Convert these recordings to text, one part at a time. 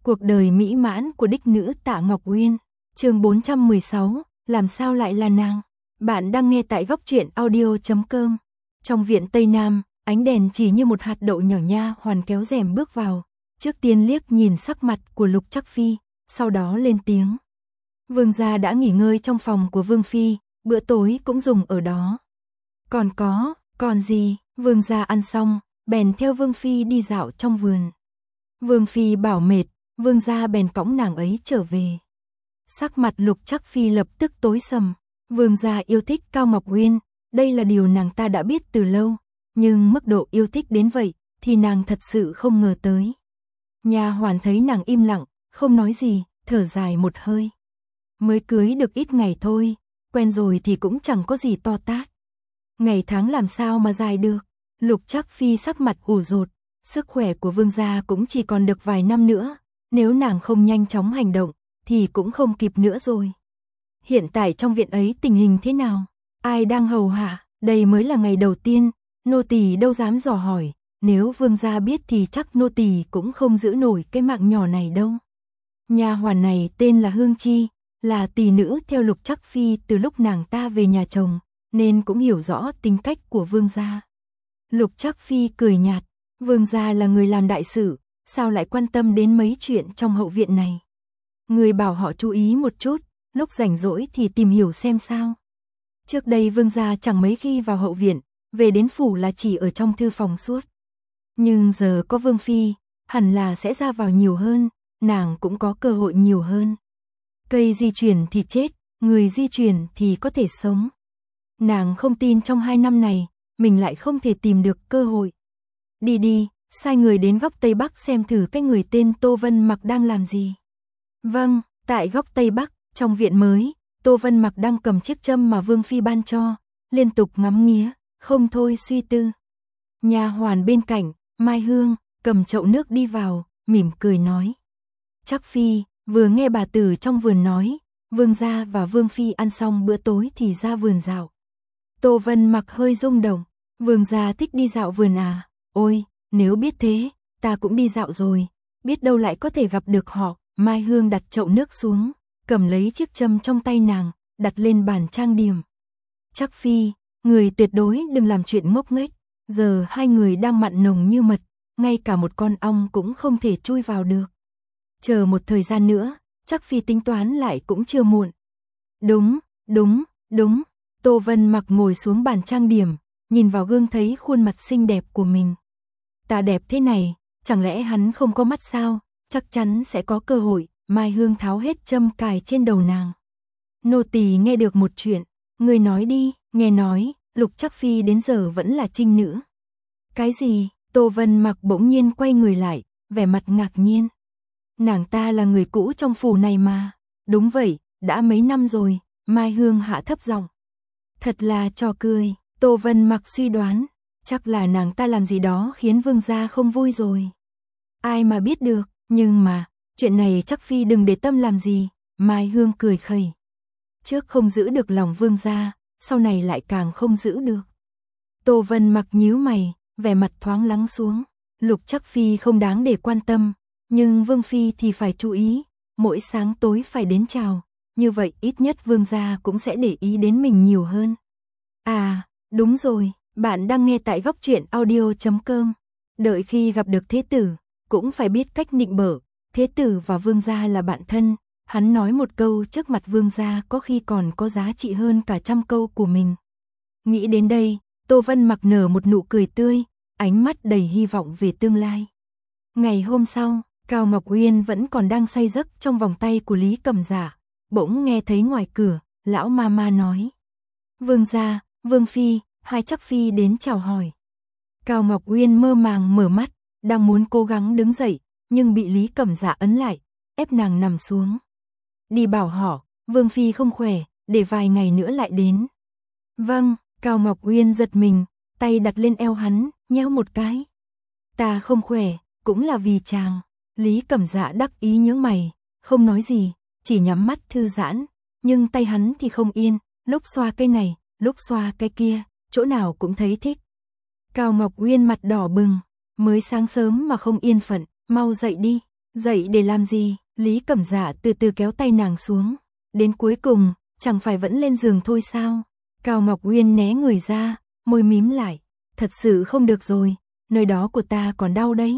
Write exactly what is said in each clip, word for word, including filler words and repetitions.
Cuộc đời mỹ mãn của đích nữ Tạ Ngọc Uyên, chương bốn trăm mười sáu, làm sao lại là nàng? Bạn đang nghe tại góc truyện audio chấm com. Trong viện Tây Nam, ánh đèn chỉ như một hạt đậu nhỏ nha hoàn kéo rèm bước vào, trước tiên liếc nhìn sắc mặt của Lục Trắc Phi, sau đó lên tiếng. Vương gia đã nghỉ ngơi trong phòng của Vương Phi, bữa tối cũng dùng ở đó. Còn có, còn gì, Vương gia ăn xong, bèn theo Vương Phi đi dạo trong vườn. Vương Phi bảo mệt, Vương gia bèn cõng nàng ấy trở về. Sắc mặt Lục Trắc Phi lập tức tối sầm, Vương gia yêu thích Cao Ngọc Uyên, đây là điều nàng ta đã biết từ lâu, nhưng mức độ yêu thích đến vậy thì nàng thật sự không ngờ tới. Nha hoàn thấy nàng im lặng, không nói gì, thở dài một hơi. Mới cưới được ít ngày thôi, quen rồi thì cũng chẳng có gì to tát. Ngày tháng làm sao mà dài được, Lục Trắc Phi sắc mặt ủ rột, sức khỏe của Vương gia cũng chỉ còn được vài năm nữa, nếu nàng không nhanh chóng hành động thì cũng không kịp nữa rồi. Hiện tại trong viện ấy tình hình thế nào? Ai đang hầu hạ? Đây mới là ngày đầu tiên, nô tỳ đâu dám dò hỏi, nếu Vương gia biết thì chắc nô tỳ cũng không giữ nổi cái mạng nhỏ này đâu. Nha hoàn này tên là Hương Chi, là tỳ nữ theo Lục Trắc Phi từ lúc nàng ta về nhà chồng, nên cũng hiểu rõ tính cách của Vương gia. Lục Trắc Phi cười nhạt, Vương gia là người làm đại sự, sao lại quan tâm đến mấy chuyện trong hậu viện này? Người bảo họ chú ý một chút, lúc rảnh rỗi thì tìm hiểu xem sao. Trước đây Vương gia chẳng mấy khi vào hậu viện, về đến phủ là chỉ ở trong thư phòng suốt. Nhưng giờ có Vương Phi, hẳn là sẽ ra vào nhiều hơn, nàng cũng có cơ hội nhiều hơn. Cây di chuyển thì chết, người di chuyển thì có thể sống. Nàng không tin trong hai năm này, mình lại không thể tìm được cơ hội. Đi đi, sai người đến góc Tây Bắc xem thử cái người tên Tô Vân Mặc đang làm gì. Vâng, tại góc Tây Bắc, trong viện mới, Tô Vân Mặc đang cầm chiếc châm mà Vương Phi ban cho, liên tục ngắm nghía, không thôi suy tư. Nha hoàn bên cạnh, Mai Hương, cầm chậu nước đi vào, mỉm cười nói. Trắc Phi, vừa nghe bà tử trong vườn nói, Vương gia và Vương Phi ăn xong bữa tối thì ra vườn dạo. Tô Vân Mặc hơi rung động, Vương gia thích đi dạo vườn à? Ôi, nếu biết thế, ta cũng đi dạo rồi, biết đâu lại có thể gặp được họ. Mai Hương đặt chậu nước xuống, cầm lấy chiếc châm trong tay nàng, đặt lên bàn trang điểm. Trắc Phi, người tuyệt đối đừng làm chuyện ngốc nghếch, giờ hai người đang mặn nồng như mật, ngay cả một con ong cũng không thể chui vào được. Chờ một thời gian nữa, Trắc Phi tính toán lại cũng chưa muộn. Đúng, đúng, đúng, Tô Vân Mặc ngồi xuống bàn trang điểm, nhìn vào gương thấy khuôn mặt xinh đẹp của mình. Ta đẹp thế này, chẳng lẽ hắn không có mắt sao? Chắc chắn sẽ có cơ hội. Mai Hương tháo hết châm cài trên đầu nàng. Nô tỳ nghe được một chuyện, người nói đi. Nghe nói, Lục Trắc Phi đến giờ vẫn là trinh nữ. Cái gì? Tô Vân Mặc bỗng nhiên quay người lại, vẻ mặt ngạc nhiên. Nàng ta là người cũ trong phủ này mà. Đúng vậy, đã mấy năm rồi. Mai Hương hạ thấp giọng. Thật là trò cười. Tô Vân Mặc suy đoán, chắc là nàng ta làm gì đó khiến Vương gia không vui rồi. Ai mà biết được, nhưng mà, chuyện này Trắc Phi đừng để tâm làm gì. Mai Hương cười khẩy. Trước không giữ được lòng Vương gia, sau này lại càng không giữ được. Tô Vân Mặc nhíu mày, vẻ mặt thoáng lắng xuống. Lục Trắc Phi không đáng để quan tâm, nhưng Vương Phi thì phải chú ý, mỗi sáng tối phải đến chào, như vậy ít nhất Vương gia cũng sẽ để ý đến mình nhiều hơn. À, đúng rồi, bạn đang nghe tại góc truyện audio chấm com. Đợi khi gặp được thế tử, cũng phải biết cách nịnh bợ. Thế tử và Vương gia là bạn thân, hắn nói một câu trước mặt Vương gia có khi còn có giá trị hơn cả trăm câu của mình. Nghĩ đến đây, Tô Vân Mặc nở một nụ cười tươi, ánh mắt đầy hy vọng về tương lai. Ngày hôm sau, Cao Ngọc Uyên vẫn còn đang say giấc trong vòng tay của Lý Cẩm Giả, bỗng nghe thấy ngoài cửa, lão ma ma nói. Vương gia, Vương Phi, hai Trắc Phi đến chào hỏi. Cao Ngọc Uyên mơ màng mở mắt, đang muốn cố gắng đứng dậy, nhưng bị Lý Cẩm Giả ấn lại, ép nàng nằm xuống. Đi bảo họ, Vương Phi không khỏe, để vài ngày nữa lại đến. Vâng, Cao Ngọc Uyên giật mình, tay đặt lên eo hắn, nhéo một cái. Ta không khỏe, cũng là vì chàng. Lý Cẩm Giả đắc ý nhướng mày, không nói gì, chỉ nhắm mắt thư giãn, nhưng tay hắn thì không yên, lúc xoa cái này, lúc xoa cái kia, chỗ nào cũng thấy thích. Cao Ngọc Uyên mặt đỏ bừng, mới sáng sớm mà không yên phận, mau dậy đi. Dậy để làm gì? Lý Cẩm Dạ từ từ kéo tay nàng xuống. Đến cuối cùng, chẳng phải vẫn lên giường thôi sao? Cao Ngọc Uyên né người ra, môi mím lại. Thật sự không được rồi, nơi đó của ta còn đau đấy.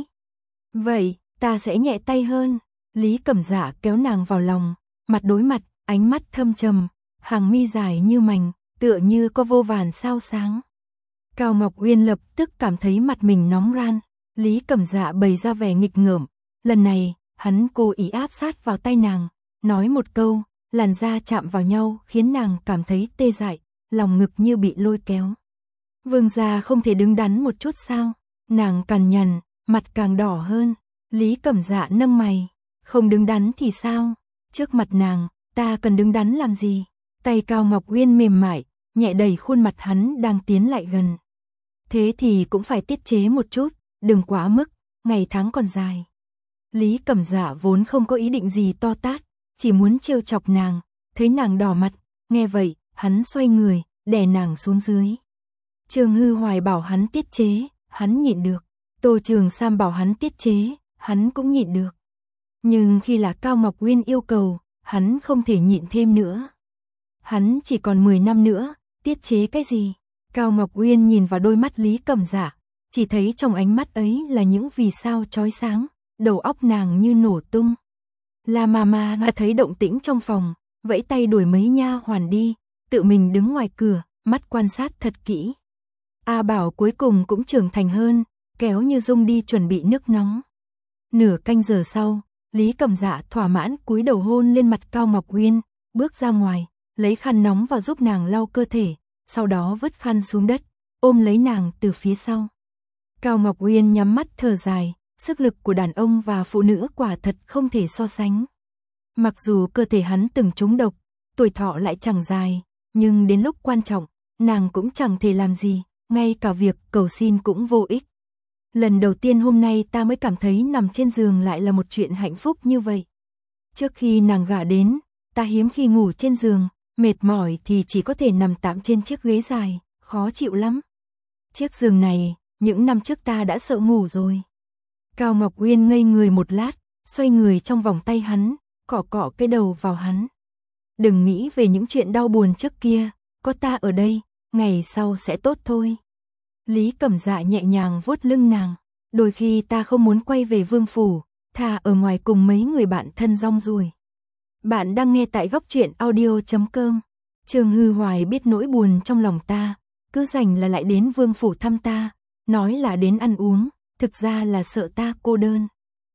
Vậy, ta sẽ nhẹ tay hơn. Lý Cẩm Dạ kéo nàng vào lòng, mặt đối mặt, ánh mắt thâm trầm, hàng mi dài như mảnh, tựa như có vô vàn sao sáng. Cao Ngọc Uyên lập tức cảm thấy mặt mình nóng ran. Lý Cẩm Dạ bày ra vẻ nghịch ngợm. Lần này, hắn cố ý áp sát vào tay nàng, nói một câu, làn da chạm vào nhau khiến nàng cảm thấy tê dại, lòng ngực như bị lôi kéo. Vương gia không thể đứng đắn một chút sao? Nàng cằn nhằn, mặt càng đỏ hơn. Lý Cẩm Dạ nâng mày, không đứng đắn thì sao? Trước mặt nàng, ta cần đứng đắn làm gì? Tay Cao Ngọc Uyên mềm mại, nhẹ đẩy khuôn mặt hắn đang tiến lại gần. Thế thì cũng phải tiết chế một chút, đừng quá mức, ngày tháng còn dài. Lý Cẩm Dạ vốn không có ý định gì to tát, chỉ muốn trêu chọc nàng, thấy nàng đỏ mặt, nghe vậy, hắn xoay người, đè nàng xuống dưới. Trường Hư Hoài bảo hắn tiết chế, hắn nhịn được. Tô Trường Sam bảo hắn tiết chế, hắn cũng nhịn được. Nhưng khi là Cao Ngọc Uyên yêu cầu, hắn không thể nhịn thêm nữa. Hắn chỉ còn mười năm nữa, tiết chế cái gì? Cao Ngọc Uyên nhìn vào đôi mắt Lý Cẩm Dạ, chỉ thấy trong ánh mắt ấy là những vì sao chói sáng, đầu óc nàng như nổ tung. La Mama nghe thấy động tĩnh trong phòng, vẫy tay đuổi mấy nha hoàn đi, tự mình đứng ngoài cửa, mắt quan sát thật kỹ. A Bảo cuối cùng cũng trưởng thành hơn, kéo Như Dung đi chuẩn bị nước nóng. Nửa canh giờ sau, Lý Cẩm Dạ thỏa mãn cúi đầu hôn lên mặt Cao Ngọc Uyên, bước ra ngoài, lấy khăn nóng vào giúp nàng lau cơ thể, sau đó vứt khăn xuống đất, ôm lấy nàng từ phía sau. Cao Ngọc Uyên nhắm mắt thở dài, sức lực của đàn ông và phụ nữ quả thật không thể so sánh. Mặc dù cơ thể hắn từng trúng độc, tuổi thọ lại chẳng dài, nhưng đến lúc quan trọng, nàng cũng chẳng thể làm gì, ngay cả việc cầu xin cũng vô ích. Lần đầu tiên hôm nay ta mới cảm thấy nằm trên giường lại là một chuyện hạnh phúc như vậy. Trước khi nàng gả đến, ta hiếm khi ngủ trên giường, mệt mỏi thì chỉ có thể nằm tạm trên chiếc ghế dài, khó chịu lắm. Chiếc giường này, những năm trước ta đã sợ ngủ rồi. Cao Ngọc Uyên ngây người một lát, xoay người trong vòng tay hắn, cọ cọ cái đầu vào hắn. Đừng nghĩ về những chuyện đau buồn trước kia, có ta ở đây, ngày sau sẽ tốt thôi. Lý Cẩm Dạ nhẹ nhàng vuốt lưng nàng, đôi khi ta không muốn quay về vương phủ, thà ở ngoài cùng mấy người bạn thân rong ruổi. Bạn đang nghe tại góc truyện audio chấm com. Trường Hư Hoài biết nỗi buồn trong lòng ta, cứ rảnh là lại đến vương phủ thăm ta, nói là đến ăn uống, thực ra là sợ ta cô đơn.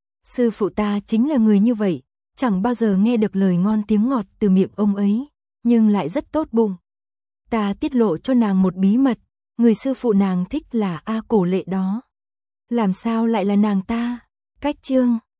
Sư phụ ta chính là người như vậy, chẳng bao giờ nghe được lời ngon tiếng ngọt từ miệng ông ấy, nhưng lại rất tốt bụng. Ta tiết lộ cho nàng một bí mật, người sư phụ nàng thích là A Cổ Lệ đó. Làm sao lại là nàng ta? Cách chương